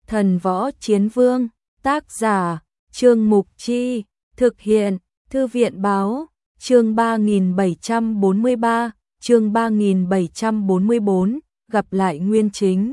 Thần Võ Chiến Vương, tác giả, Trương Mục Chi, thực hiện, Thư viện Báo, chương 3743, chương 3744, gặp lại Nguyên Chính.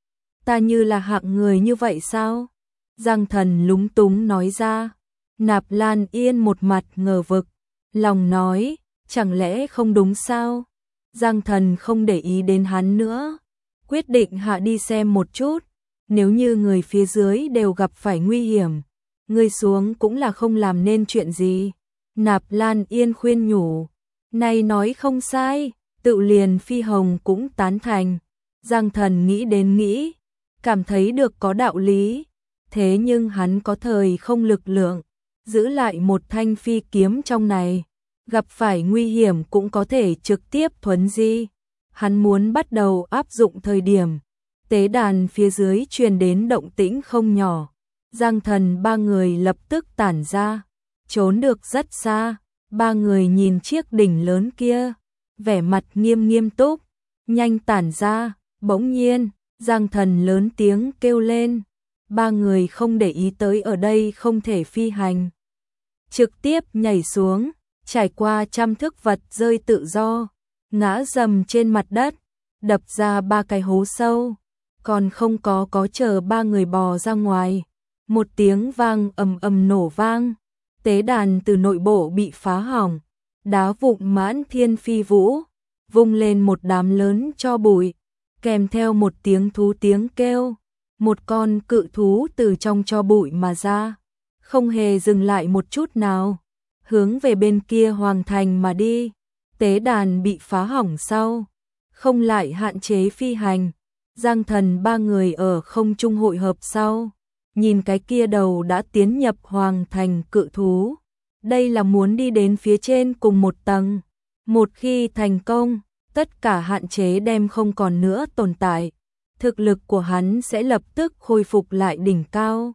Ta như là hạng người như vậy sao? Giang Thần lúng túng nói ra. Nạp Lan Yên một mặt ngờ vực, lòng nói, chẳng lẽ không đúng sao? Giang Thần không để ý đến hắn nữa, quyết định hạ đi xem một chút, nếu như người phía dưới đều gặp phải nguy hiểm, người xuống cũng là không làm nên chuyện gì. Nạp Lan Yên khuyên nhủ, này nói không sai, tự liền Phi Hồng cũng tán thành. Giang Thần nghĩ đến nghĩ, cảm thấy được có đạo lý, thế nhưng hắn có thời không lực lượng, giữ lại một thanh phi kiếm trong này, gặp phải nguy hiểm cũng có thể trực tiếp thuấn di. Hắn muốn bắt đầu áp dụng thời điểm, tế đàn phía dưới truyền đến động tĩnh không nhỏ. Giang Thần ba người lập tức tản ra, trốn được rất xa. Ba người nhìn chiếc đỉnh lớn kia, vẻ mặt nghiêm túc, nhanh tản ra. Bỗng nhiên, Giang Thần lớn tiếng kêu lên. Ba người không để ý tới ở đây không thể phi hành, trực tiếp nhảy xuống, trải qua trăm thước vật rơi tự do, ngã rầm trên mặt đất, đập ra 3 cái hố sâu. Còn không có chờ ba người bò ra ngoài, một tiếng vang ầm nổ vang, tế đàn từ nội bộ bị phá hỏng, đá vụn mãn thiên phi vũ, vung lên một đám lớn tro bụi, kèm theo một tiếng thú tiếng kêu, một con cự thú từ trong tro bụi mà ra, không hề dừng lại một chút nào, hướng về bên kia hoàng thành mà đi. Tế đàn bị phá hỏng sau, không lại hạn chế phi hành. Giang Thần ba người ở không trung hội hợp sau, nhìn cái kia đầu đã tiến nhập hoàng thành cự thú, đây là muốn đi đến phía trên cùng một tầng. Một khi thành công, tất cả hạn chế đem không còn nữa tồn tại, thực lực của hắn sẽ lập tức khôi phục lại đỉnh cao.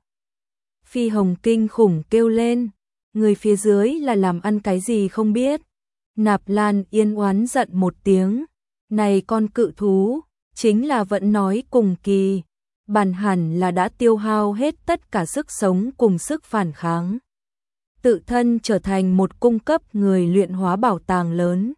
Phi Hồng kinh khủng kêu lên, người phía dưới là làm ăn cái gì không biết. Nạp Lan Yên oán giận một tiếng, này con cự thú, chính là vẫn nói cùng kỳ, bản hẳn là đã tiêu hao hết tất cả sức sống cùng sức phản kháng, tự thân trở thành một cung cấp người luyện hóa bảo tàng lớn.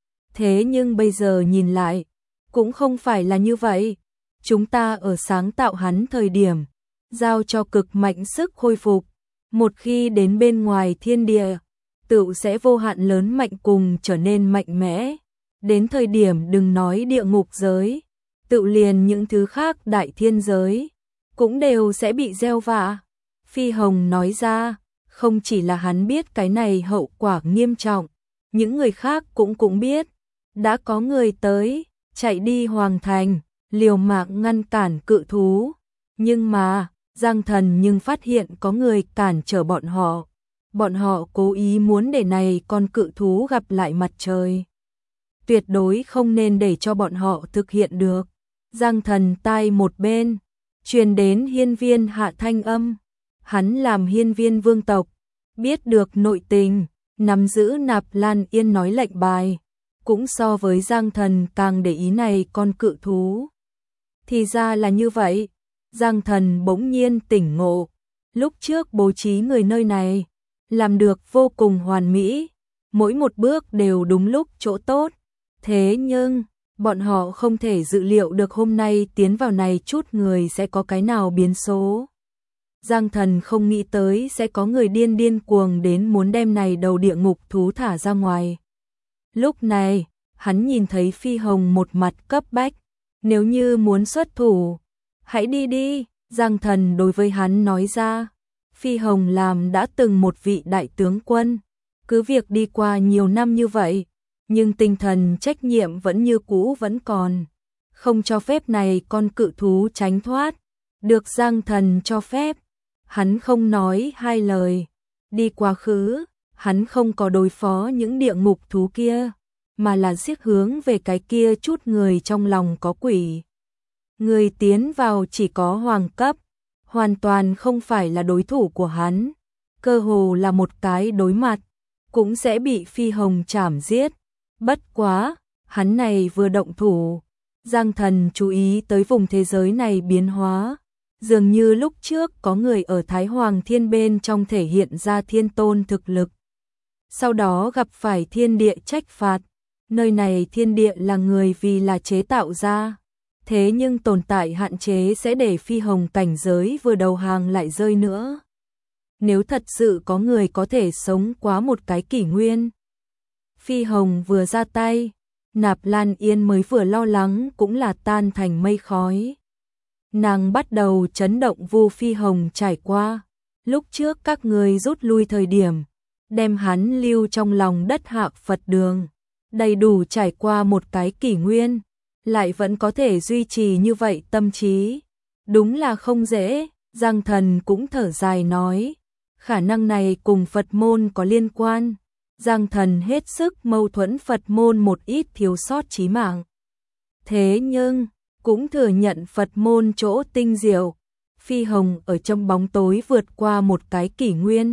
Thế nhưng bây giờ nhìn lại, cũng không phải là như vậy. Chúng ta ở sáng tạo hắn thời điểm, giao cho cực mạnh sức khôi phục, một khi đến bên ngoài thiên địa, tự sẽ vô hạn lớn mạnh cùng trở nên mạnh mẽ. Đến thời điểm đừng nói địa ngục giới, tự liền những thứ khác đại thiên giới, cũng đều sẽ bị gieo vạ. Phi Hồng nói ra, không chỉ là hắn biết cái này hậu quả nghiêm trọng, những người khác cũng biết. Đã có người tới, chạy đi hoàng thành, liều mạng ngăn cản cự thú. Nhưng mà, Giang Thần nhưng phát hiện có người cản trở bọn họ. Bọn họ cố ý muốn để này con cự thú gặp lại mặt trời. Tuyệt đối không nên để cho bọn họ thực hiện được. Giang Thần tai một bên, truyền đến hiên viên hạ thanh âm. Hắn làm hiên viên vương tộc, biết được nội tình, nắm giữ Nạp Lan Yên nói lệnh bài, cũng so với Giang Thần càng để ý này con cự thú. Thì ra là như vậy. Giang Thần bỗng nhiên tỉnh ngộ, lúc trước bố trí người nơi này, làm được vô cùng hoàn mỹ, mỗi một bước đều đúng lúc chỗ tốt. Thế nhưng, bọn họ không thể dự liệu được hôm nay tiến vào này chút người sẽ có cái nào biến số. Giang Thần không nghĩ tới sẽ có người điên cuồng đến muốn đem này đầu địa ngục thú thả ra ngoài. Lúc này, hắn nhìn thấy Phi Hồng một mặt cấp bách, nếu như muốn xuất thủ, hãy đi đi. Giang Thần đối với hắn nói ra. Phi Hồng làm đã từng một vị đại tướng quân, cứ việc đi qua nhiều năm như vậy, nhưng tinh thần trách nhiệm vẫn như cũ vẫn còn, không cho phép này con cự thú tránh thoát. Được Giang Thần cho phép, hắn không nói hai lời, đi quá khứ. Hắn không có đối phó những địa ngục thú kia, mà là siết hướng về cái kia chút người trong lòng có quỷ. Người tiến vào chỉ có hoàng cấp, hoàn toàn không phải là đối thủ của hắn, cơ hồ là một cái đối mặt, cũng sẽ bị Phi Hồng chảm giết. Bất quá, hắn này vừa động thủ, Giang Thần chú ý tới vùng thế giới này biến hóa, Dường như lúc trước có người ở Thái Hoàng Thiên bên trong thể hiện ra thiên tôn thực lực. Sau đó gặp phải thiên địa trách phạt. Nơi này thiên địa là người vì là chế tạo ra. Thế nhưng tồn tại hạn chế sẽ để Phi Hồng cảnh giới vừa đầu hàng lại rơi nữa. Nếu thật sự có người có thể sống quá một cái kỷ nguyên. Phi Hồng vừa ra tay, Nạp Lan Yên mới vừa lo lắng cũng là tan thành mây khói. Nàng bắt đầu chấn động Vu Phi Hồng trải qua. Lúc trước các người rút lui thời điểm, đem hắn lưu trong lòng đất Hạc Phật đường. Đầy đủ trải qua một cái kỷ nguyên, lại vẫn có thể duy trì như vậy tâm trí. Đúng là không dễ, Giang Thần cũng thở dài nói. Khả năng này cùng Phật môn có liên quan. Giang Thần hết sức mâu thuẫn Phật môn một ít thiếu sót chí mạng. Thế nhưng, cũng thừa nhận Phật môn chỗ tinh diệu. Phi Hồng ở trong bóng tối vượt qua một cái kỷ nguyên.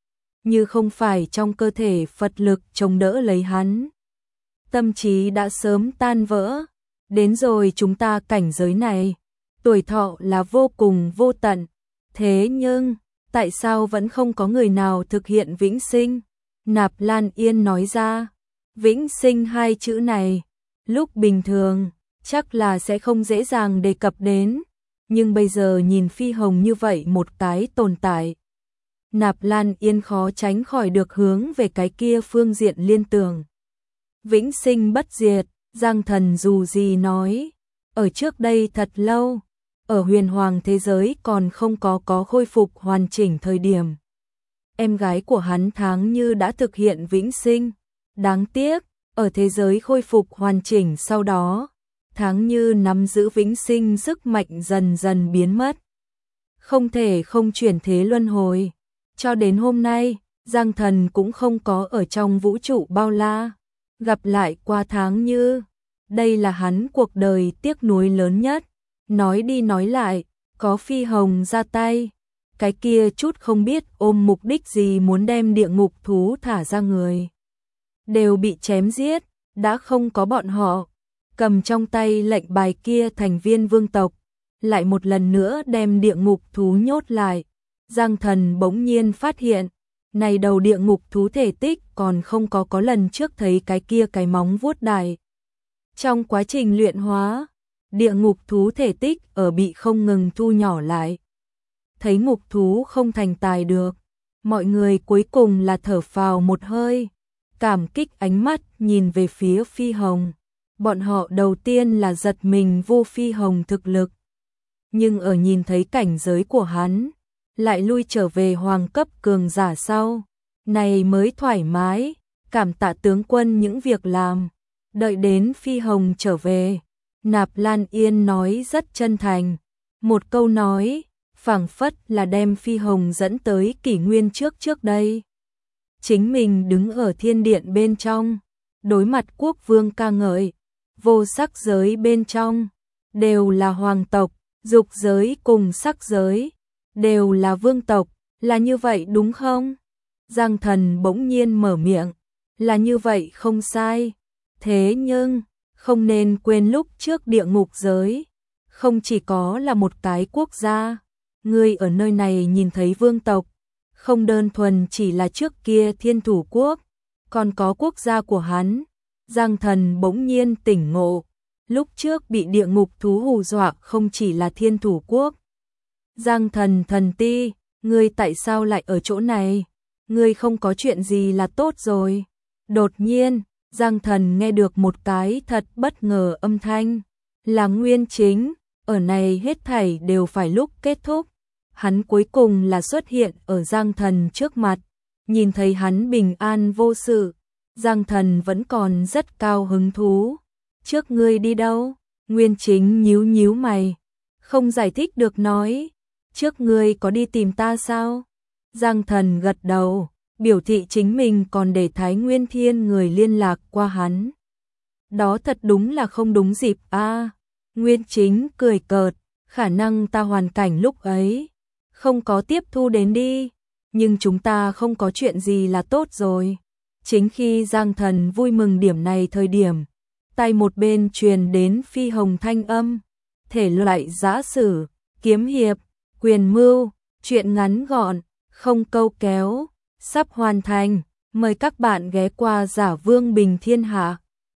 Như không phải trong cơ thể Phật lực chống đỡ lấy hắn. Tâm trí đã sớm tan vỡ. Đến rồi chúng ta cảnh giới này, tuổi thọ là vô cùng vô tận. Thế nhưng, tại sao vẫn không có người nào thực hiện vĩnh sinh? Nạp Lan Yên nói ra, vĩnh sinh hai chữ này, lúc bình thường, chắc là sẽ không dễ dàng đề cập đến. Nhưng bây giờ nhìn Phi Hồng như vậy một cái tồn tại. Nạp Lan Yên khó tránh khỏi được hướng về cái kia phương diện liên tưởng. Vĩnh sinh bất diệt, Giang Thần dù gì nói, ở trước đây thật lâu, ở huyền hoàng thế giới còn không có khôi phục hoàn chỉnh thời điểm. Em gái của hắn Tháng Như đã thực hiện vĩnh sinh, đáng tiếc, ở thế giới khôi phục hoàn chỉnh sau đó, Tháng Như nắm giữ vĩnh sinh sức mạnh dần dần biến mất. Không thể không chuyển thế luân hồi, cho đến hôm nay, Giang Thần cũng không có ở trong vũ trụ bao la. Gặp lại qua Tháng Như, đây là hắn cuộc đời tiếc nuối lớn nhất. Nói đi nói lại, có Phi Hồng ra tay, cái kia chút không biết ôm mục đích gì muốn đem địa ngục thú thả ra người. Đều bị chém giết, đã không có bọn họ, cầm trong tay lệnh bài kia thành viên vương tộc, lại một lần nữa đem địa ngục thú nhốt lại. Giang Thần bỗng nhiên phát hiện, này đầu địa ngục thú thể tích còn không có lần trước thấy cái kia cái móng vuốt đại. Trong quá trình luyện hóa, địa ngục thú thể tích ở bị không ngừng thu nhỏ lại. Thấy ngục thú không thành tài được, mọi người cuối cùng là thở phào một hơi, cảm kích ánh mắt nhìn về phía Phi Hồng. Bọn họ đầu tiên là giật mình vô Phi Hồng thực lực, nhưng ở nhìn thấy cảnh giới của hắn, lại lui trở về hoàng cấp cường giả sau, này mới thoải mái, cảm tạ tướng quân những việc làm. Đợi đến Phi Hồng trở về, Nạp Lan Yên nói rất chân thành, một câu nói, phảng phất là đem Phi Hồng dẫn tới kỷ nguyên trước đây. Chính mình đứng ở thiên điện bên trong, đối mặt quốc vương ca ngợi, vô sắc giới bên trong, đều là hoàng tộc, dục giới cùng sắc giới, đều là vương tộc, là như vậy đúng không? Giang Thần bỗng nhiên mở miệng, là như vậy không sai. Thế nhưng, không nên quên lúc trước địa ngục giới, không chỉ có là một cái quốc gia, người ở nơi này nhìn thấy vương tộc, không đơn thuần chỉ là trước kia Thiên Thủ Quốc, còn có quốc gia của hắn. Giang Thần bỗng nhiên tỉnh ngộ, lúc trước bị địa ngục thú hù dọa không chỉ là Thiên Thủ Quốc. Giang Thần thần ti, ngươi tại sao lại ở chỗ này? Ngươi không có chuyện gì là tốt rồi. Đột nhiên, Giang Thần nghe được một cái thật bất ngờ âm thanh, là Nguyên Chính, ở này hết thảy đều phải lúc kết thúc. Hắn cuối cùng là xuất hiện ở Giang Thần trước mặt, nhìn thấy hắn bình an vô sự, Giang Thần vẫn còn rất cao hứng thú. Trước ngươi đi đâu? Nguyên Chính nhíu mày, không giải thích được nói, trước ngươi có đi tìm ta sao? Giang Thần gật đầu, biểu thị chính mình còn để Thái Nguyên Thiên người liên lạc qua hắn. Đó thật đúng là không đúng dịp a. Nguyên Chính cười cợt, khả năng ta hoàn cảnh lúc ấy không có tiếp thu đến đi, nhưng chúng ta không có chuyện gì là tốt rồi. Chính khi Giang Thần vui mừng điểm này thời điểm, tay một bên truyền đến Phi Hồng thanh âm, thể loại giã sử, kiếm hiệp, quyền mưu, chuyện ngắn gọn, không câu kéo, sắp hoàn thành. Mời các bạn ghé qua Giả Vương Bình Thiên Hạ.